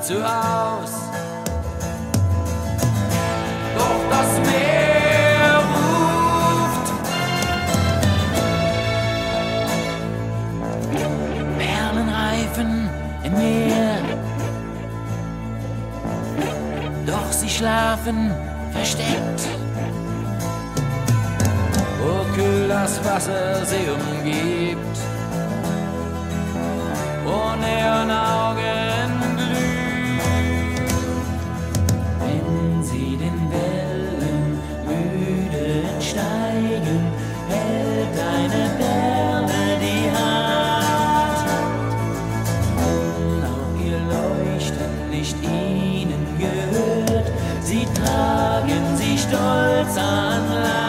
zu Haus. Doch das Meer ruft, Perlenreifen im Meer, doch sie schlafen versteckt, wo kühl das Wasser sie umgibt, wo Neonaugen glühen. Wenn sie den Wellen müde entsteigen, hält eine Perle die Hand. Und auch ihr Leuchten nicht ihnen gehört, sie tragen sie stolz an Land.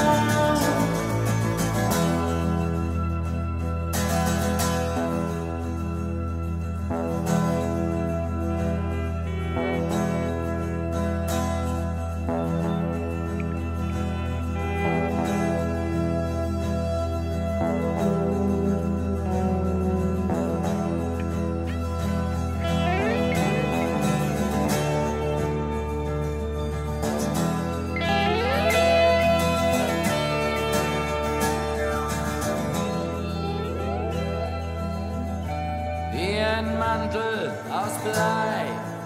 Wie ein Mantel aus Blei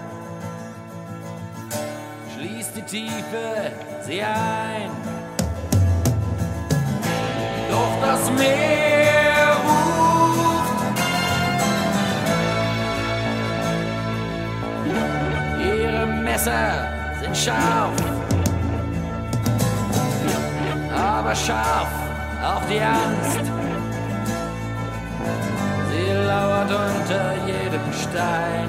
schließt die Tiefe sie ein. Doch das Meer ruft, ihre Messer sind scharf, aber scharf auch die Angst. Sie lauert unter jedem Stein,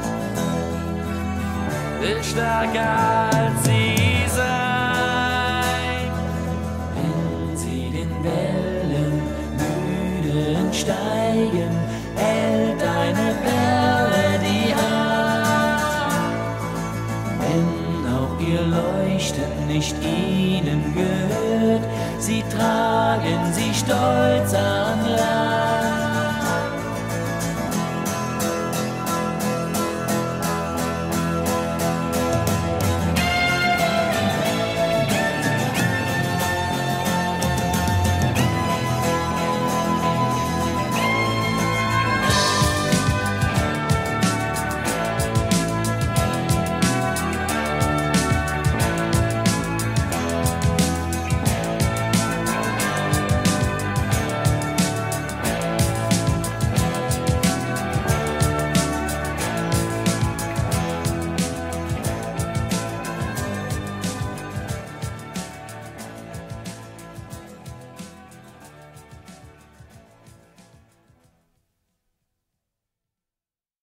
will stärker als sie sein. Wenn sie den Wellen müde entsteigen, hält eine Perle die Hand. Wenn auch ihr Leuchten nicht ihnen gehört, sie tragen sie stolz an Land.